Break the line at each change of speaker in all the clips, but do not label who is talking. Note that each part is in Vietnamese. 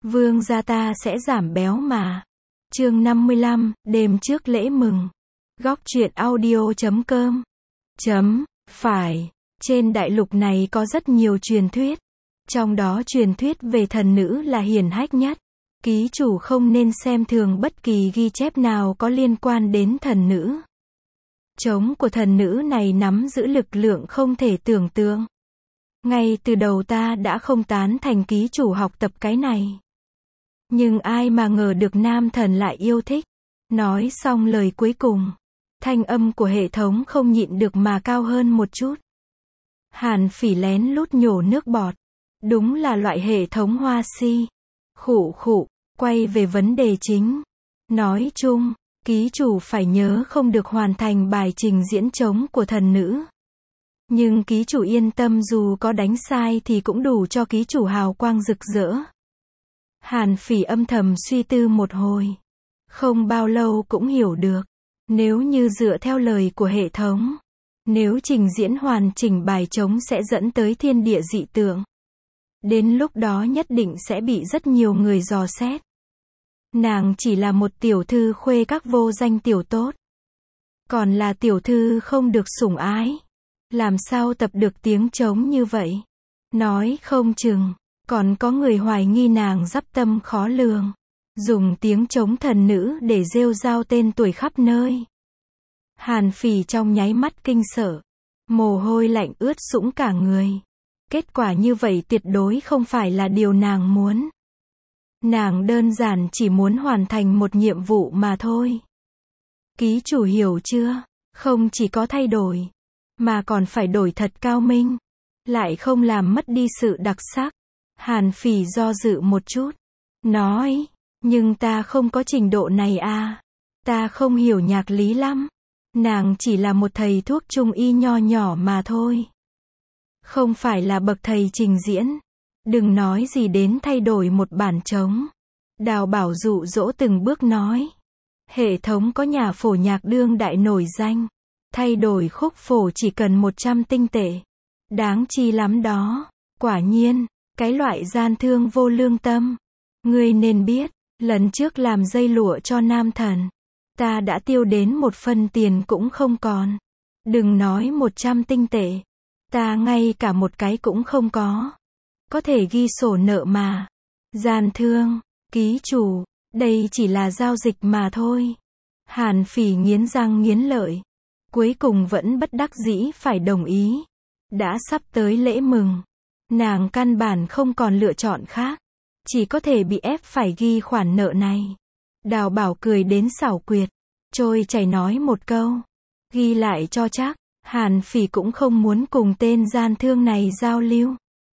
vương gia ta sẽ giảm béo mà. Chương 55, đêm trước lễ mừng. Góc truyện audio.com. Phải, trên đại lục này có rất nhiều truyền thuyết. Trong đó truyền thuyết về thần nữ là hiển hách nhất. Ký chủ không nên xem thường bất kỳ ghi chép nào có liên quan đến thần nữ. Trống của thần nữ này nắm giữ lực lượng không thể tưởng tượng. Ngay từ đầu ta đã không tán thành ký chủ học tập cái này. Nhưng ai mà ngờ được nam thần lại yêu thích. Nói xong lời cuối cùng, thanh âm của hệ thống không nhịn được mà cao hơn một chút. Hàn Phỉ lén lút nhổ nước bọt. Đúng là loại hệ thống hoa si. Khụ khụ, quay về vấn đề chính. Nói chung, ký chủ phải nhớ không được hoàn thành bài trình diễn trống của thần nữ. Nhưng ký chủ yên tâm, dù có đánh sai thì cũng đủ cho ký chủ hào quang rực rỡ. Hàn Phỉ âm thầm suy tư một hồi. Không bao lâu cũng hiểu được. Nếu như dựa theo lời của hệ thống, nếu trình diễn hoàn chỉnh bài trống sẽ dẫn tới thiên địa dị tượng. Đến lúc đó nhất định sẽ bị rất nhiều người dò xét. Nàng chỉ là một tiểu thư khuê các vô danh tiểu tốt. Còn là tiểu thư không được sủng ái. Làm sao tập được tiếng trống như vậy? Nói không chừng, còn có người hoài nghi nàng dắp tâm khó lường. Dùng tiếng trống thần nữ để rêu rao tên tuổi khắp nơi. Hàn Phỉ trong nháy mắt kinh sợ. Mồ hôi lạnh ướt sũng cả người. Kết quả như vậy tuyệt đối không phải là điều nàng muốn. Nàng đơn giản chỉ muốn hoàn thành một nhiệm vụ mà thôi. Ký chủ hiểu chưa? Không chỉ có thay đổi, mà còn phải đổi thật cao minh. Lại không làm mất đi sự đặc sắc. Hàn Phỉ do dự một chút. Nói, nhưng ta không có trình độ này à. Ta không hiểu nhạc lý lắm. Nàng chỉ là một thầy thuốc trung y nho nhỏ mà thôi. Không phải là bậc thầy trình diễn. Đừng nói gì đến thay đổi một bản trống. Đào Bảo dụ dỗ từng bước nói. Hệ thống có nhà phổ nhạc đương đại nổi danh. Thay đổi khúc phổ chỉ cần 100 tinh tệ. Đáng chi lắm đó. Quả nhiên, cái loại gian thương vô lương tâm. Ngươi nên biết, lần trước làm dây lụa cho nam thần, ta đã tiêu đến một phân tiền cũng không còn. Đừng nói 100 tinh tệ. Ta ngay cả một cái cũng không có. Có thể ghi sổ nợ mà. Gian thương, ký chủ, đây chỉ là giao dịch mà thôi. Hàn Phỉ nghiến răng nghiến lợi. Cuối cùng vẫn bất đắc dĩ phải đồng ý. Đã sắp tới lễ mừng. Nàng căn bản không còn lựa chọn khác. Chỉ có thể bị ép phải ghi khoản nợ này. Đào Bảo cười đến xảo quyệt. Trôi chảy nói một câu. Ghi lại cho chắc. Hàn Phỉ cũng không muốn cùng tên gian thương này giao lưu.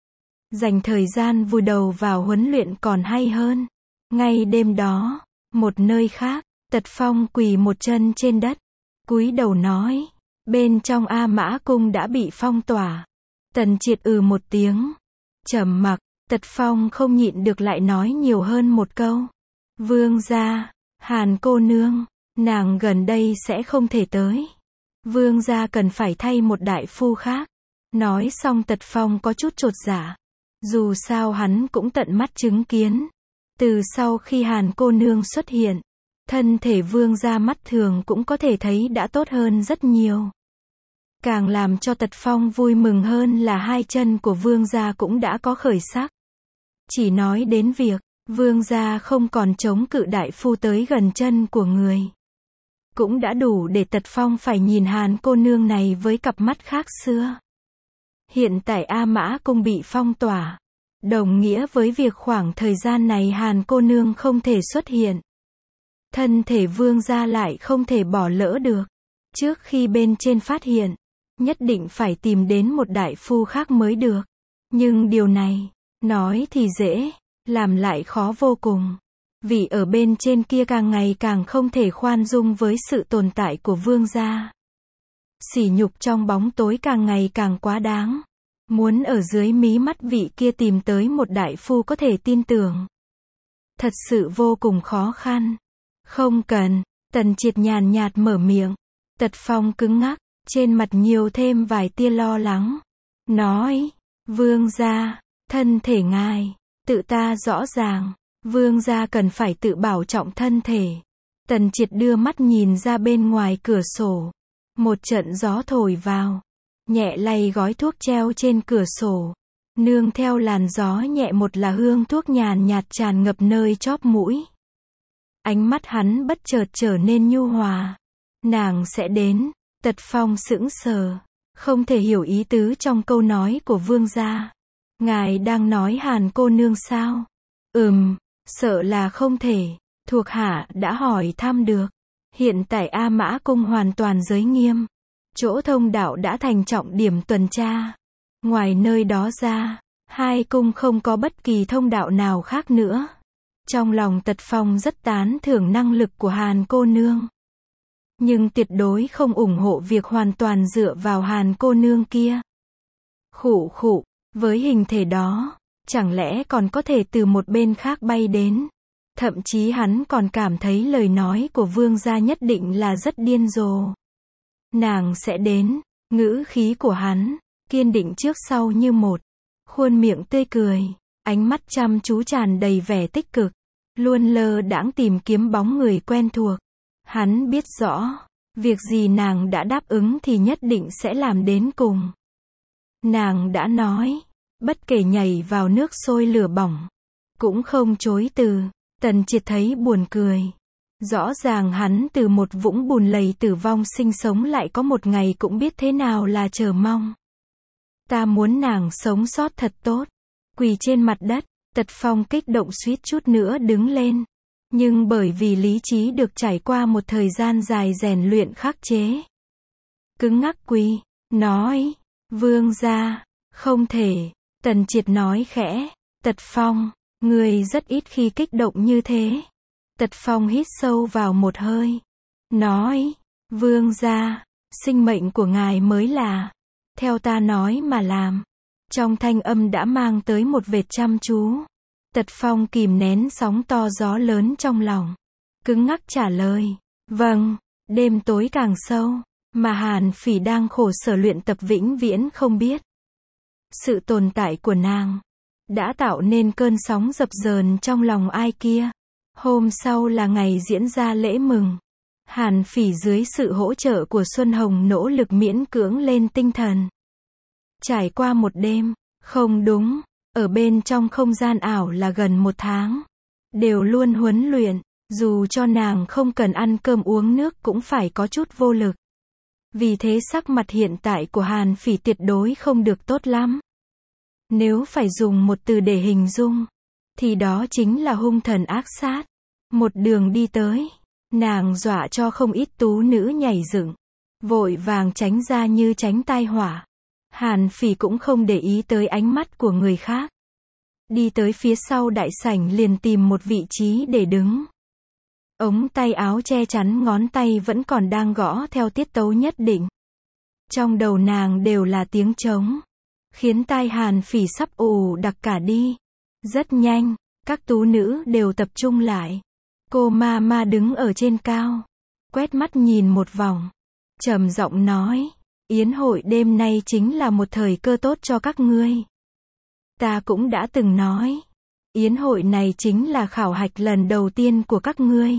Dành thời gian vùi đầu vào huấn luyện còn hay hơn. Ngay đêm đó, một nơi khác, Tật Phong quỳ một chân trên đất. Cúi đầu nói. Bên trong A Mã Cung đã bị phong tỏa. Tần Triệt một tiếng. Trầm mặc. Tật Phong không nhịn được lại nói nhiều hơn một câu. Vương gia, Hàn cô nương, nàng gần đây sẽ không thể tới. Vương gia cần phải thay một đại phu khác. Nói xong Tật Phong có chút chột dạ. Dù sao hắn cũng tận mắt chứng kiến. Từ sau khi Hàn cô nương xuất hiện, thân thể vương gia mắt thường cũng có thể thấy đã tốt hơn rất nhiều. Càng làm cho Tật Phong vui mừng hơn là hai chân của vương gia cũng đã có khởi sắc. Chỉ nói đến việc, vương gia không còn chống cự đại phu tới gần chân của người. Cũng đã đủ để Tật Phong phải nhìn Hàn cô nương này với cặp mắt khác xưa. Hiện tại A Mã Cung bị phong tỏa. Đồng nghĩa với việc khoảng thời gian này Hàn cô nương không thể xuất hiện. Thân thể vương gia lại không thể bỏ lỡ được. Trước khi bên trên phát hiện, nhất định phải tìm đến một đại phu khác mới được. Nhưng điều này, nói thì dễ, làm lại khó vô cùng. Vì ở bên trên kia càng ngày càng không thể khoan dung với sự tồn tại của vương gia. Sỉ nhục trong bóng tối càng ngày càng quá đáng. Muốn ở dưới mí mắt vị kia tìm tới một đại phu có thể tin tưởng. Thật sự vô cùng khó khăn. Không cần, Tần Triệt nhàn nhạt mở miệng. Tật Phong cứng ngắc, trên mặt nhiều thêm vài tia lo lắng. Nói, vương gia, thân thể ngài, tự ta rõ ràng. Vương gia cần phải tự bảo trọng thân thể. Tần Triệt đưa mắt nhìn ra bên ngoài cửa sổ. Một trận gió thổi vào, nhẹ lay gói thuốc treo trên cửa sổ. Nương theo làn gió nhẹ một là hương thuốc nhàn nhạt tràn ngập nơi chóp mũi. Ánh mắt hắn bất chợt trở nên nhu hòa. Nàng sẽ đến. Tật Phong sững sờ, không thể hiểu ý tứ trong câu nói của vương gia. Ngài đang nói Hàn cô nương sao? Sợ là không thể. Thuộc hạ đã hỏi thăm được. Hiện tại A Mã Cung hoàn toàn giới nghiêm. Chỗ thông đạo đã thành trọng điểm tuần tra. Ngoài nơi đó ra, hai cung không có bất kỳ thông đạo nào khác nữa. Trong lòng Tật Phong rất tán thưởng năng lực của Hàn cô nương. Nhưng tuyệt đối không ủng hộ việc hoàn toàn dựa vào Hàn cô nương kia. Khụ, với hình thể đó, chẳng lẽ còn có thể từ một bên khác bay đến. Thậm chí hắn còn cảm thấy lời nói của vương gia nhất định là rất điên rồ. Nàng sẽ đến, ngữ khí của hắn, kiên định trước sau như một. Khuôn miệng tươi cười, ánh mắt chăm chú tràn đầy vẻ tích cực. Luôn lơ đãng tìm kiếm bóng người quen thuộc. Hắn biết rõ, việc gì nàng đã đáp ứng thì nhất định sẽ làm đến cùng. Nàng đã nói, bất kể nhảy vào nước sôi lửa bỏng, cũng không chối từ. Tần Triệt thấy buồn cười. Rõ ràng hắn từ một vũng bùn lầy tử vong sinh sống lại có một ngày cũng biết thế nào là chờ mong. Ta muốn nàng sống sót thật tốt. Quỳ trên mặt đất, Tật Phong kích động suýt chút nữa đứng lên. Nhưng bởi vì lý trí được trải qua một thời gian dài rèn luyện khắc chế. Cứng ngắc quỳ, nói, vương gia, không thể. Tần Triệt nói khẽ, Tật Phong, người rất ít khi kích động như thế. Tật Phong hít sâu vào một hơi. Nói, vương gia, sinh mệnh của ngài mới là, theo ta nói mà làm. Trong thanh âm đã mang tới một vệt chăm chú. Tật Phong kìm nén sóng to gió lớn trong lòng. Cứng ngắc trả lời, vâng. Đêm tối càng sâu, mà Hàn Phỉ đang khổ sở luyện tập vĩnh viễn không biết. Sự tồn tại của nàng đã tạo nên cơn sóng dập dờn trong lòng ai kia. Hôm sau là ngày diễn ra lễ mừng. Hàn Phỉ dưới sự hỗ trợ của Xuân Hồng nỗ lực miễn cưỡng lên tinh thần. Trải qua một đêm, không đúng, ở bên trong không gian ảo là gần một tháng. Đều luôn huấn luyện, dù cho nàng không cần ăn cơm uống nước cũng phải có chút vô lực. Vì thế sắc mặt hiện tại của Hàn Phỉ tuyệt đối không được tốt lắm. Nếu phải dùng một từ để hình dung, thì đó chính là hung thần ác sát. Một đường đi tới, nàng dọa cho không ít tú nữ nhảy dựng, vội vàng tránh ra như tránh tai họa. Hàn Phỉ cũng không để ý tới ánh mắt của người khác. Đi tới phía sau đại sảnh liền tìm một vị trí để đứng. Ống tay áo che chắn ngón tay vẫn còn đang gõ theo tiết tấu nhất định. Trong đầu nàng đều là tiếng trống, khiến tai Hàn Phỉ sắp ù đặc cả đi. Rất nhanh, các tú nữ đều tập trung lại. Cô ma đứng ở trên cao, quét mắt nhìn một vòng, trầm giọng nói, yến hội đêm nay chính là một thời cơ tốt cho các ngươi. Ta cũng đã từng nói, yến hội này chính là khảo hạch lần đầu tiên của các ngươi.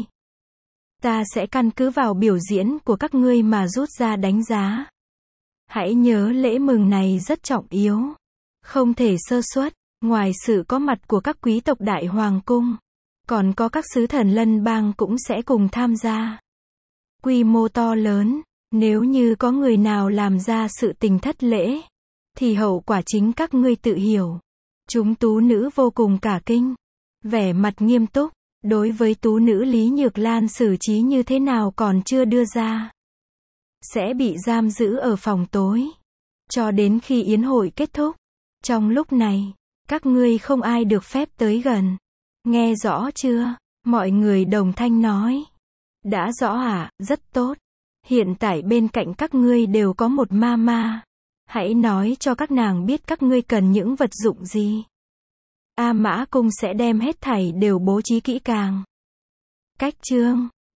Ta sẽ căn cứ vào biểu diễn của các ngươi mà rút ra đánh giá. Hãy nhớ lễ mừng này rất trọng yếu, không thể sơ suất. Ngoài sự có mặt của các quý tộc Đại Hoàng Cung, còn có các sứ thần lân bang cũng sẽ cùng tham gia. Quy mô to lớn, nếu như có người nào làm ra sự tình thất lễ, thì hậu quả chính các ngươi tự hiểu. Chúng tú nữ vô cùng cả kinh, vẻ mặt nghiêm túc, đối với tú nữ Lý Nhược Lan xử trí như thế nào còn chưa đưa ra. Sẽ bị giam giữ ở phòng tối, cho đến khi yến hội kết thúc. Trong lúc này, các ngươi không ai được phép tới gần. Nghe rõ chưa? Mọi người đồng thanh nói. Đã rõ ạ, rất tốt. Hiện tại bên cạnh các ngươi đều có một ma. Hãy nói cho các nàng biết các ngươi cần những vật dụng gì. A Mã Cung sẽ đem hết thảy đều bố trí kỹ càng. Cách chương